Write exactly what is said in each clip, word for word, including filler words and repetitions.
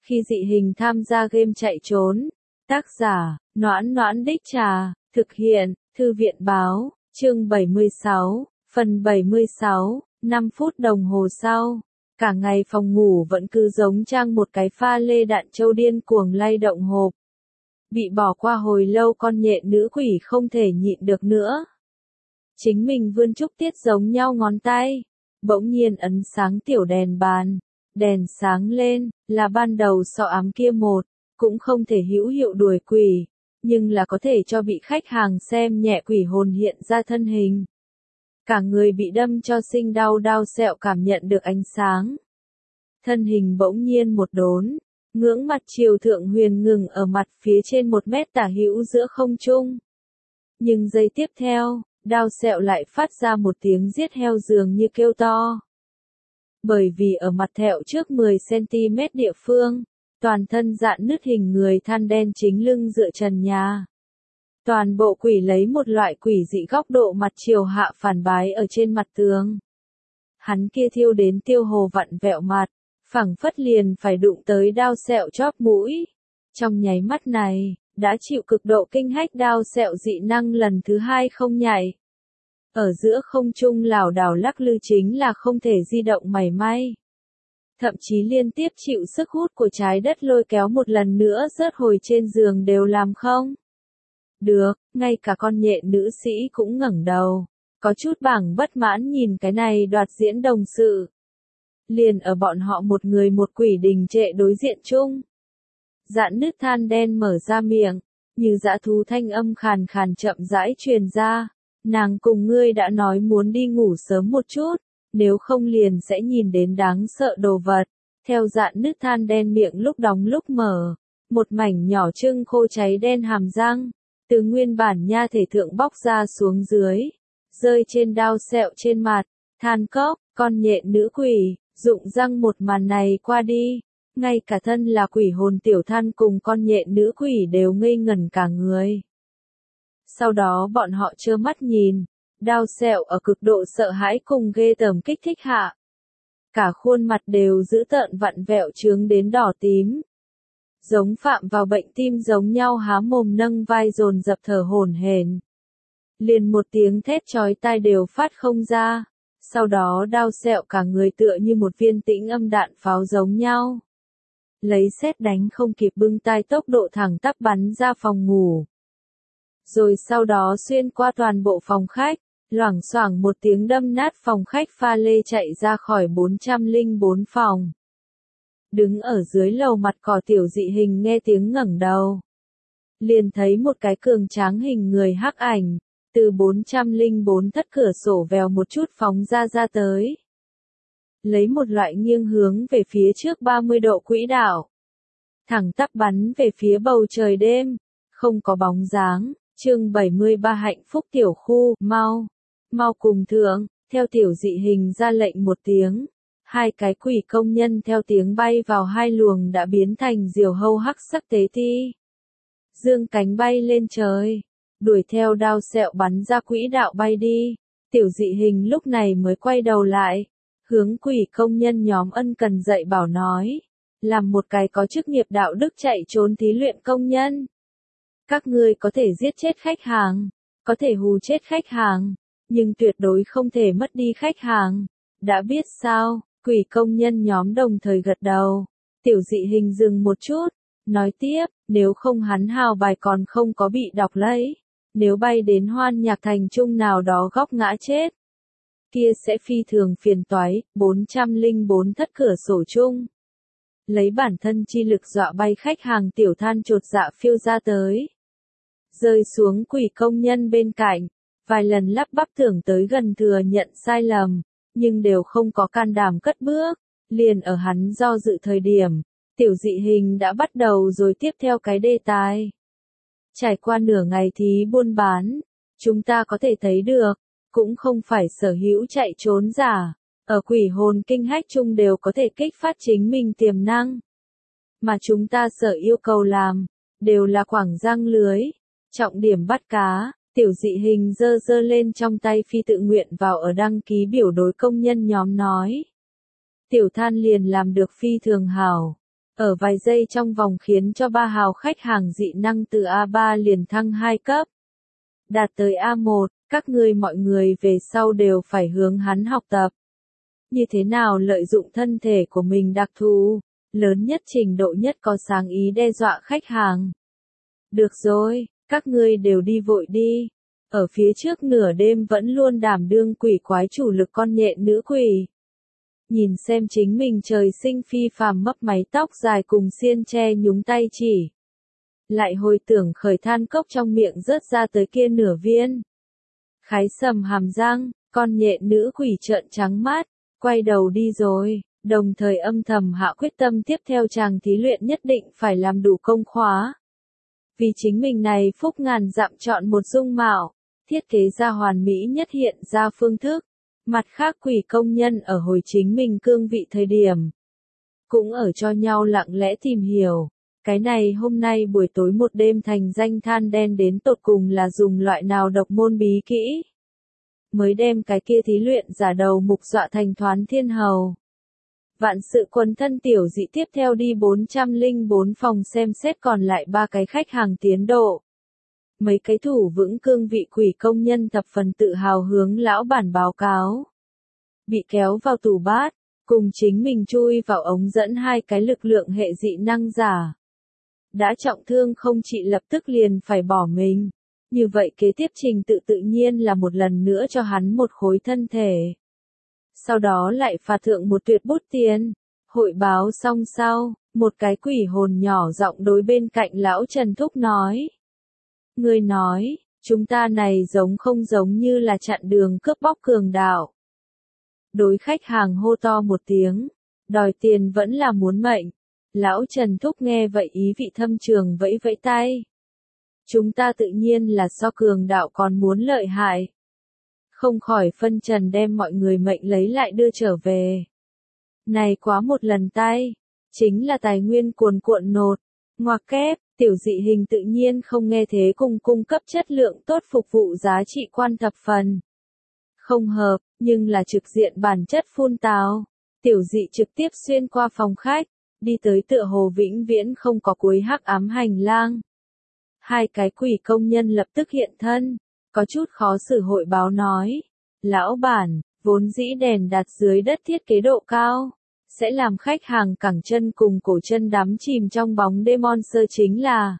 Khi dị hình tham gia game chạy trốn. Tác giả, Noãn Noãn Đích Trà, thực hiện, Thư viện Báo, chương bảy mươi sáu, phần bảy mươi sáu, năm phút đồng hồ sau. Cả ngày phòng ngủ vẫn cứ giống trang một cái pha lê đạn châu điên cuồng lay động hộp. Bị bỏ qua hồi lâu con nhện nữ quỷ không thể nhịn được nữa. Chính mình vươn chúc tiết giống nhau ngón tay. Bỗng nhiên ấn sáng tiểu đèn bàn. Đèn sáng lên, là ban đầu sọ ám kia một, cũng không thể hữu hiệu đuổi quỷ, nhưng là có thể cho bị khách hàng xem nhẹ quỷ hồn hiện ra thân hình. Cả người bị đâm cho sinh đau đau sẹo cảm nhận được ánh sáng. Thân hình bỗng nhiên một đốn, ngưỡng mặt chiều thượng huyền ngừng ở mặt phía trên một mét tả hữu giữa không trung. Nhưng giây tiếp theo, đau sẹo lại phát ra một tiếng giết heo dường như kêu to. Bởi vì ở mặt thẹo trước mười xăng ti mét địa phương, toàn thân dạn nứt hình người than đen chính lưng dựa trần nhà. Toàn bộ quỷ lấy một loại quỷ dị góc độ mặt chiều hạ phản bái ở trên mặt tường. Hắn kia thiêu đến tiêu hồ vặn vẹo mặt, phẳng phất liền phải đụng tới đao sẹo chóp mũi. Trong nháy mắt này, đã chịu cực độ kinh hách đao sẹo dị năng lần thứ hai không nhảy. Ở giữa không trung lảo đảo lắc lư chính là không thể di động mảy may. Thậm chí liên tiếp chịu sức hút của trái đất lôi kéo một lần nữa rớt hồi trên giường đều làm không. Được, ngay cả con nhện nữ sĩ cũng ngẩng đầu, có chút bảng bất mãn nhìn cái này đoạt diễn đồng sự. Liền ở bọn họ một người một quỷ đình trệ đối diện chung. Dạn nứt than đen mở ra miệng, như dã thú thanh âm khàn khàn chậm rãi truyền ra. Nàng cùng ngươi đã nói muốn đi ngủ sớm một chút, nếu không liền sẽ nhìn đến đáng sợ đồ vật. Theo dạn nứt than đen miệng lúc đóng lúc mở, một mảnh nhỏ trưng khô cháy đen hàm răng, từ nguyên bản nha thể thượng bóc ra xuống dưới, rơi trên đao sẹo trên mặt, than cốc, con nhện nữ quỷ, dụng răng một màn này qua đi. Ngay cả thân là quỷ hồn tiểu than cùng con nhện nữ quỷ đều ngây ngẩn cả người. Sau đó bọn họ trơ mắt nhìn, đao sẹo ở cực độ sợ hãi cùng ghê tởm kích thích hạ. Cả khuôn mặt đều dữ tợn vặn vẹo trướng đến đỏ tím. Giống phạm vào bệnh tim giống nhau há mồm nâng vai dồn dập thở hổn hển. Liền một tiếng thét chói tai đều phát không ra. Sau đó đao sẹo cả người tựa như một viên tĩnh âm đạn pháo giống nhau. Lấy sét đánh không kịp bưng tai tốc độ thẳng tắp bắn ra phòng ngủ. Rồi sau đó xuyên qua toàn bộ phòng khách, loảng xoảng một tiếng đâm nát phòng khách pha lê chạy ra khỏi bốn trăm lẻ bốn phòng. Đứng ở dưới lầu mặt cỏ tiểu dị hình nghe tiếng ngẩng đầu. Liền thấy một cái cường tráng hình người hắc ảnh, từ bốn trăm lẻ bốn thất cửa sổ vèo một chút phóng ra ra tới. Lấy một loại nghiêng hướng về phía trước ba mươi độ quỹ đạo. Thẳng tắp bắn về phía bầu trời đêm, không có bóng dáng. Chương bảy mươi ba hạnh phúc tiểu khu, mau, mau cùng thượng, theo tiểu dị hình ra lệnh một tiếng. Hai cái quỷ công nhân theo tiếng bay vào hai luồng đã biến thành diều hâu hắc sắc tế ti. Dương cánh bay lên trời, đuổi theo đao sẹo bắn ra quỹ đạo bay đi. Tiểu dị hình lúc này mới quay đầu lại, hướng quỷ công nhân nhóm ân cần dạy bảo nói. Làm một cái có chức nghiệp đạo đức chạy trốn thí luyện công nhân. Các ngươi có thể giết chết khách hàng, có thể hù chết khách hàng, nhưng tuyệt đối không thể mất đi khách hàng. Đã biết sao? Quỷ công nhân nhóm đồng thời gật đầu. Tiểu dị hình dừng một chút, nói tiếp, nếu không hắn hào bài còn không có bị đọc lấy. Nếu bay đến hoan nhạc thành trung nào đó góc ngã chết, kia sẽ phi thường phiền toái. Bốn trăm lẻ bốn thất cửa sổ chung. Lấy bản thân chi lực dọa bay khách hàng tiểu than chột dạ phiêu ra tới. Rơi xuống quỷ công nhân bên cạnh, vài lần lắp bắp tưởng tới gần thừa nhận sai lầm, nhưng đều không có can đảm cất bước. Liền ở hắn do dự thời điểm, tiểu dị hình đã bắt đầu rồi tiếp theo cái đề tài. Trải qua nửa ngày thí buôn bán, chúng ta có thể thấy được, cũng không phải sở hữu chạy trốn giả, ở quỷ hồn kinh hách chung đều có thể kích phát chính mình tiềm năng. Mà chúng ta sở yêu cầu làm, đều là quảng răng lưới, trọng điểm bắt cá. Tiểu dị hình dơ dơ lên trong tay phi tự nguyện vào ở đăng ký biểu đối công nhân nhóm nói. Tiểu than liền làm được phi thường hảo. Ở vài giây trong vòng khiến cho ba hào khách hàng dị năng từ A ba liền thăng hai cấp. Đạt tới A một, các ngươi mọi người về sau đều phải hướng hắn học tập. Như thế nào lợi dụng thân thể của mình đặc thù, lớn nhất trình độ nhất có sáng ý đe dọa khách hàng. Được rồi, các ngươi đều đi vội đi. Ở phía trước nửa đêm vẫn luôn đảm đương quỷ quái chủ lực con nhện nữ quỷ. Nhìn xem chính mình trời sinh phi phàm mấp máy tóc dài cùng xiên tre nhúng tay chỉ. Lại hồi tưởng khởi than cốc trong miệng rớt ra tới kia nửa viên. Khái sầm hàm răng, con nhện nữ quỷ trợn trắng mắt, quay đầu đi rồi, đồng thời âm thầm hạ quyết tâm tiếp theo chàng thí luyện nhất định phải làm đủ công khóa. Vì chính mình này phúc ngàn dặm chọn một dung mạo, thiết kế ra hoàn mỹ nhất hiện ra phương thức. Mặt khác quỷ công nhân ở hồi chính mình cương vị thời điểm, cũng ở cho nhau lặng lẽ tìm hiểu. Cái này hôm nay buổi tối một đêm thành danh than đen đến tột cùng là dùng loại nào độc môn bí kỹ. Mới đem cái kia thí luyện giả đầu mục dọa thành thoán thiên hầu. Vạn sự quần thân tiểu dị tiếp theo đi bốn trăm lẻ bốn phòng xem xét còn lại ba cái khách hàng tiến độ. Mấy cái thủ vững cương vị quỷ công nhân thập phần tự hào hướng lão bản báo cáo. Bị kéo vào tủ bát, cùng chính mình chui vào ống dẫn hai cái lực lượng hệ dị năng giả. Đã trọng thương không trị lập tức liền phải bỏ mình. Như vậy kế tiếp trình tự tự nhiên là một lần nữa cho hắn một khối thân thể. Sau đó lại phạt thượng một tuyệt bút tiền. Hội báo xong sau, một cái quỷ hồn nhỏ giọng đối bên cạnh lão Trần Thúc nói. Người nói, chúng ta này giống không giống như là chặn đường cướp bóc cường đạo. Đối khách hàng hô to một tiếng, đòi tiền vẫn là muốn mệnh. Lão Trần Thúc nghe vậy ý vị thâm trường vẫy vẫy tay. Chúng ta tự nhiên là so cường đạo còn muốn lợi hại. Không khỏi phân trần đem mọi người mệnh lấy lại đưa trở về. Này quá một lần tay, chính là tài nguyên cuồn cuộn nột, ngoặc kép, tiểu dị hình tự nhiên không nghe thế cùng cung cấp chất lượng tốt phục vụ giá trị quan thập phần. Không hợp, nhưng là trực diện bản chất phun tào. Tiểu dị trực tiếp xuyên qua phòng khách, đi tới tựa hồ vĩnh viễn không có cuối hắc ám hành lang. Hai cái quỷ công nhân lập tức hiện thân, có chút khó xử hội báo nói. Lão bản, vốn dĩ đèn đặt dưới đất thiết kế độ cao, sẽ làm khách hàng cẳng chân cùng cổ chân đắm chìm trong bóng đêm monster chính là.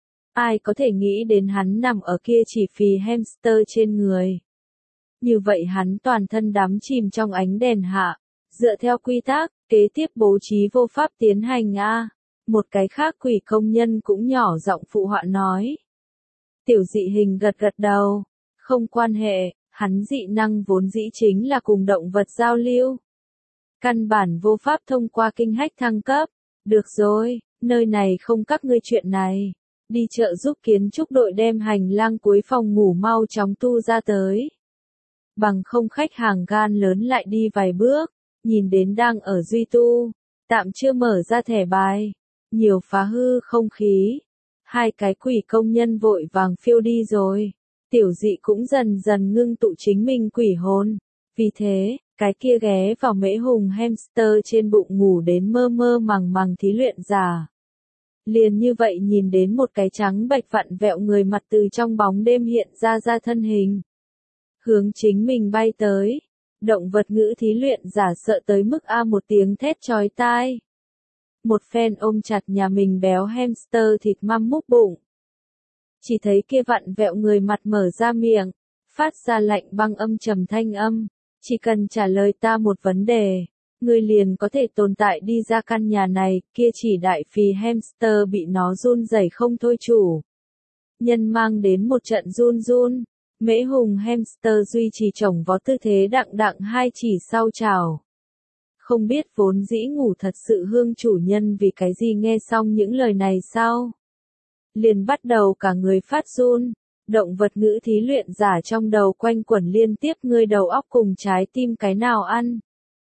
Ai có thể nghĩ đến hắn nằm ở kia chỉ phì hamster trên người. Như vậy hắn toàn thân đắm chìm trong ánh đèn hạ. Dựa theo quy tắc, kế tiếp bố trí vô pháp tiến hành a. Một cái khác quỷ công nhân cũng nhỏ giọng phụ họa nói. Tiểu dị hình gật gật đầu. Không quan hệ, hắn dị năng vốn dĩ chính là cùng động vật giao lưu. Căn bản vô pháp thông qua kinh hách thăng cấp. Được rồi, nơi này không các ngươi chuyện này. Đi chợ giúp kiến trúc đội đem hành lang cuối phòng ngủ mau chóng tu ra tới. Bằng không khách hàng gan lớn lại đi vài bước, nhìn đến đang ở duy tu, tạm chưa mở ra thẻ bài, nhiều phá hư không khí. Hai cái quỷ công nhân vội vàng phiêu đi rồi, tiểu dị cũng dần dần ngưng tụ chính mình quỷ hồn. Vì thế, cái kia ghé vào mễ hùng hamster trên bụng ngủ đến mơ mơ màng màng thí luyện giả. Liền như vậy nhìn đến một cái trắng bạch vặn vẹo người mặt từ trong bóng đêm hiện ra ra thân hình. Hướng chính mình bay tới. Động vật ngữ thí luyện giả sợ tới mức a một tiếng thét chói tai. Một phen ôm chặt nhà mình béo hamster thịt măm múc bụng. Chỉ thấy kia vặn vẹo người mặt mở ra miệng, phát ra lạnh băng âm trầm thanh âm. Chỉ cần trả lời ta một vấn đề, ngươi liền có thể tồn tại đi ra căn nhà này. Kia chỉ đại phì hamster bị nó run rẩy không thôi chủ. Nhân mang đến một trận run run. Mễ hùng hamster duy trì chồng vó tư thế đặng đặng hai chỉ sau chào. Không biết vốn dĩ ngủ thật sự hương chủ nhân vì cái gì nghe xong những lời này sau. Liền bắt đầu cả người phát run. Động vật ngữ thí luyện giả trong đầu quanh quẩn liên tiếp ngươi đầu óc cùng trái tim cái nào ăn.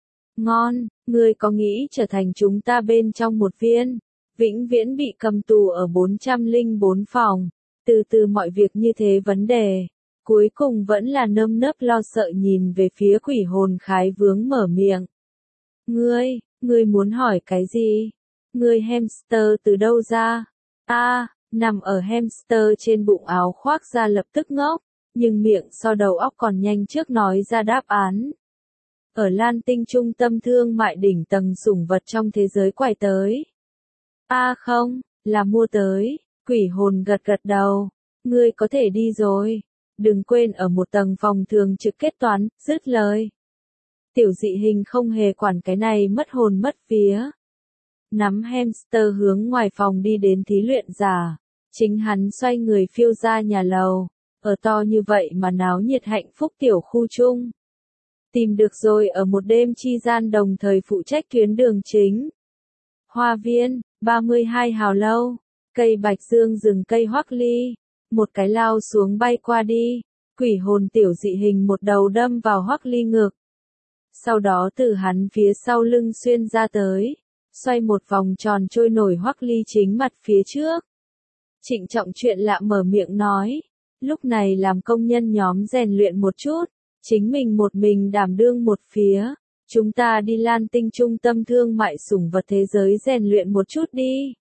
Ngon, ngươi có nghĩ trở thành chúng ta bên trong một viên. Vĩnh viễn bị cầm tù ở bốn trăm lẻ bốn phòng. Từ từ mọi việc như thế vấn đề. Cuối cùng vẫn là nơm nớp lo sợ nhìn về phía quỷ hồn khái vướng mở miệng. Ngươi, ngươi muốn hỏi cái gì? Ngươi hamster từ đâu ra? A, à, nằm ở hamster trên bụng áo khoác ra lập tức ngốc, nhưng miệng so đầu óc còn nhanh trước nói ra đáp án. Ở Lan Tinh trung tâm thương mại đỉnh tầng sủng vật trong thế giới quải tới. A à không, là mua tới, quỷ hồn gật gật đầu, ngươi có thể đi rồi. Đừng quên ở một tầng phòng thường trực kết toán, dứt lời. Tiểu dị hình không hề quản cái này mất hồn mất vía. Nắm hamster hướng ngoài phòng đi đến thí luyện giả. Chính hắn xoay người phiêu ra nhà lầu. Ở to như vậy mà náo nhiệt hạnh phúc tiểu khu chung. Tìm được rồi ở một đêm chi gian đồng thời phụ trách tuyến đường chính. Hoa viên, ba mươi hai hào lâu. Cây bạch dương rừng cây hoắc ly. Một cái lao xuống bay qua đi. Quỷ hồn tiểu dị hình một đầu đâm vào hoắc ly ngực. Sau đó từ hắn phía sau lưng xuyên ra tới. Xoay một vòng tròn trôi nổi hoắc ly chính mặt phía trước. Trịnh trọng chuyện lạ mở miệng nói. Lúc này làm công nhân nhóm rèn luyện một chút. Chính mình một mình đảm đương một phía. Chúng ta đi Lan Tinh trung tâm thương mại sủng vật thế giới rèn luyện một chút đi.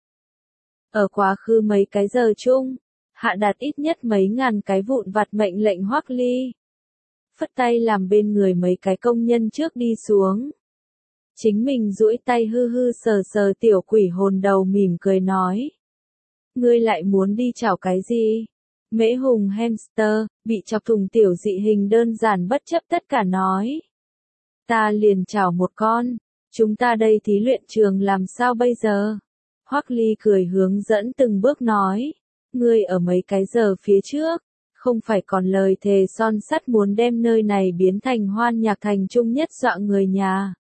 Ở quá khứ mấy cái giờ chung. Hạ đạt ít nhất mấy ngàn cái vụn vặt mệnh lệnh hoắc ly. Phất tay làm bên người mấy cái công nhân trước đi xuống. Chính mình duỗi tay hư hư sờ sờ tiểu quỷ hồn đầu mỉm cười nói. Ngươi lại muốn đi chảo cái gì? Mễ hùng hamster, bị chọc thùng tiểu dị hình đơn giản bất chấp tất cả nói. Ta liền chảo một con, chúng ta đây thí luyện trường làm sao bây giờ? Hoắc ly cười hướng dẫn từng bước nói. Ngươi ở mấy cái giờ phía trước, không phải còn lời thề son sắt muốn đem nơi này biến thành hoan nhạc thành trung nhất dọa người nhà.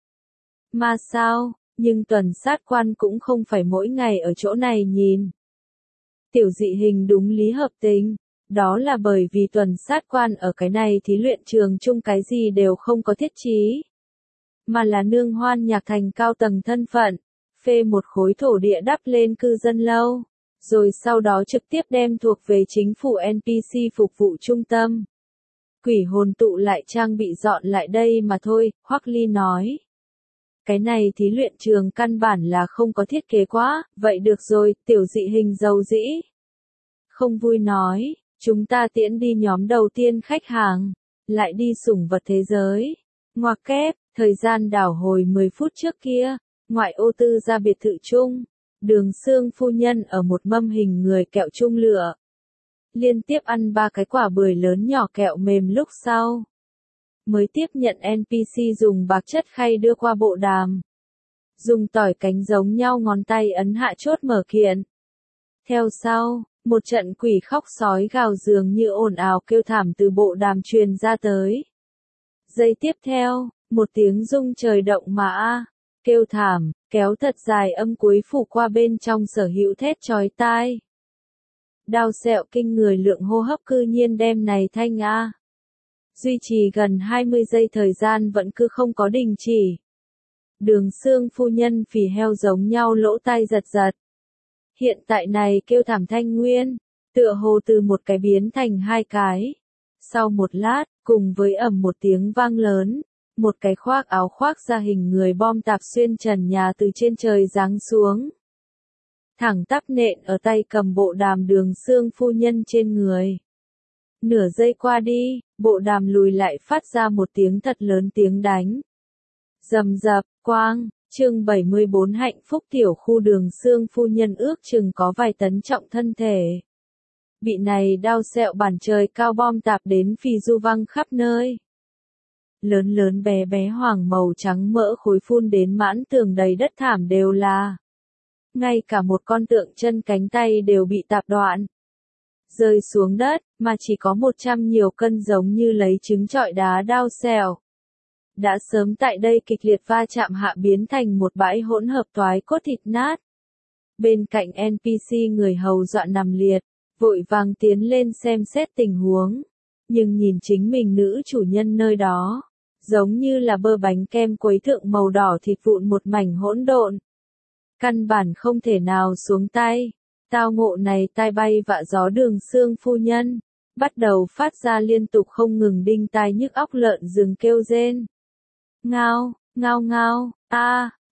Mà sao, nhưng tuần sát quan cũng không phải mỗi ngày ở chỗ này nhìn. Tiểu dị hình đúng lý hợp tình, đó là bởi vì tuần sát quan ở cái này thí luyện trường chung cái gì đều không có thiết trí. Mà là nương hoan nhạc thành cao tầng thân phận, phê một khối thổ địa đắp lên cư dân lâu. Rồi sau đó trực tiếp đem thuộc về chính phủ en pê xê phục vụ trung tâm. Quỷ hồn tụ lại trang bị dọn lại đây mà thôi, Hoắc ly nói. Cái này thí luyện trường căn bản là không có thiết kế quá, vậy được rồi, tiểu dị hình dầu dĩ. Không vui nói, chúng ta tiễn đi nhóm đầu tiên khách hàng, lại đi sủng vật thế giới. Ngoặc kép, thời gian đảo hồi mười phút trước kia, ngoại ô tư ra biệt thự chung. Đường Sương phu nhân ở một mâm hình người kẹo chung lửa. Liên tiếp ăn ba cái quả bưởi lớn nhỏ kẹo mềm lúc sau. Mới tiếp nhận en pê xê dùng bạc chất khay đưa qua bộ đàm. Dùng tỏi cánh giống nhau ngón tay ấn hạ chốt mở kiện. Theo sau, một trận quỷ khóc sói gào dường như ồn ào kêu thảm từ bộ đàm truyền ra tới. Giây tiếp theo, một tiếng rung trời động mà a. Kêu thảm, kéo thật dài âm cuối phủ qua bên trong sở hữu thét chói tai. Đau sẹo kinh người lượng hô hấp cư nhiên đem này thanh a. Duy trì gần hai mươi giây thời gian vẫn cứ không có đình chỉ. Đường Sương phu nhân phì heo giống nhau lỗ tai giật giật. Hiện tại này kêu thảm thanh nguyên, tựa hồ từ một cái biến thành hai cái. Sau một lát, cùng với ầm một tiếng vang lớn. Một cái khoác áo khoác ra hình người bom tạp xuyên trần nhà từ trên trời giáng xuống. Thẳng tắp nện ở tay cầm bộ đàm Đường Sương phu nhân trên người. Nửa giây qua đi, bộ đàm lùi lại phát ra một tiếng thật lớn tiếng đánh. Rầm rập, quang, chương bảy mươi bốn hạnh phúc tiểu khu Đường Sương phu nhân ước chừng có vài tấn trọng thân thể. Bị này đau sẹo bản trời cao bom tạp đến phì du văng khắp nơi. Lớn lớn bé bé hoàng màu trắng mỡ khối phun đến mãn tường đầy đất thảm đều là. Ngay cả một con tượng chân cánh tay đều bị tạp đoạn. Rơi xuống đất, mà chỉ có một trăm nhiều cân giống như lấy trứng trọi đá đao xèo. Đã sớm tại đây kịch liệt va chạm hạ biến thành một bãi hỗn hợp toái cốt thịt nát. Bên cạnh en pê xê người hầu dọa nằm liệt, vội vàng tiến lên xem xét tình huống. Nhưng nhìn chính mình nữ chủ nhân nơi đó. Giống như là bơ bánh kem quấy thượng màu đỏ thịt vụn một mảnh hỗn độn. Căn bản không thể nào xuống tay. Tao ngộ này tai bay vạ gió Đường Sương phu nhân. Bắt đầu phát ra liên tục không ngừng đinh tai nhức óc lợn rừng kêu rên. Ngao, ngao ngao, a,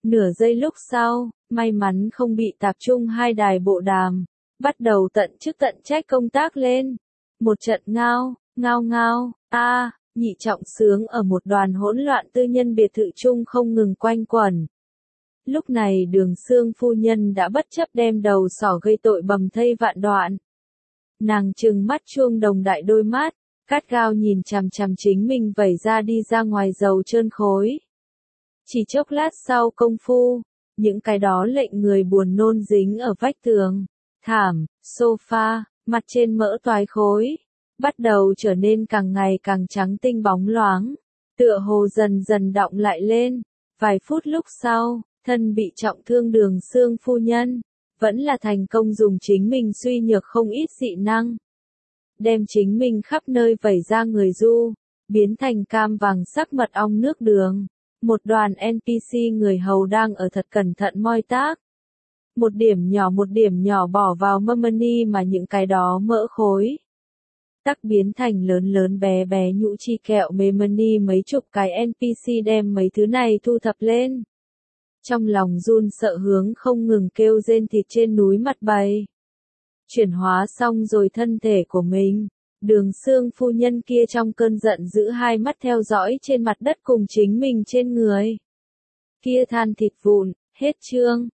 Nửa giây lúc sau, may mắn không bị tạp trung hai đài bộ đàm, bắt đầu tận chức tận trách công tác lên. Một trận ngao, ngao ngao, a, nhị trọng sướng ở một đoàn hỗn loạn tư nhân biệt thự chung không ngừng quanh quẩn. Lúc này Đường Sương phu nhân đã bất chấp đem đầu sỏ gây tội bầm thây vạn đoạn. Nàng trừng mắt chuông đồng đại đôi mắt, gắt gao nhìn chằm chằm chính mình vẩy ra đi ra ngoài dầu trơn khối. Chỉ chốc lát sau công phu, những cái đó lệnh người buồn nôn dính ở vách tường, thảm, sofa, mặt trên mỡ toái khối, bắt đầu trở nên càng ngày càng trắng tinh bóng loáng, tựa hồ dần dần đọng lại lên. Vài phút lúc sau, thân bị trọng thương Đường Sương phu nhân, vẫn là thành công dùng chính mình suy nhược không ít dị năng. Đem chính mình khắp nơi vẩy ra người du, biến thành cam vàng sắc mật ong nước đường. Một đoàn en pê xê người hầu đang ở thật cẩn thận moi tác. Một điểm nhỏ một điểm nhỏ bỏ vào mâm-mani mà những cái đó mỡ khối. Tắc biến thành lớn lớn bé bé nhũ chi kẹo mê mani mấy chục cái en pê xê đem mấy thứ này thu thập lên. Trong lòng run sợ hướng không ngừng kêu rên thịt trên núi mặt bày. Chuyển hóa xong rồi thân thể của mình. Đường Sương phu nhân kia trong cơn giận giữ hai mắt theo dõi trên mặt đất cùng chính mình trên người. Kia than thịt vụn, hết chương.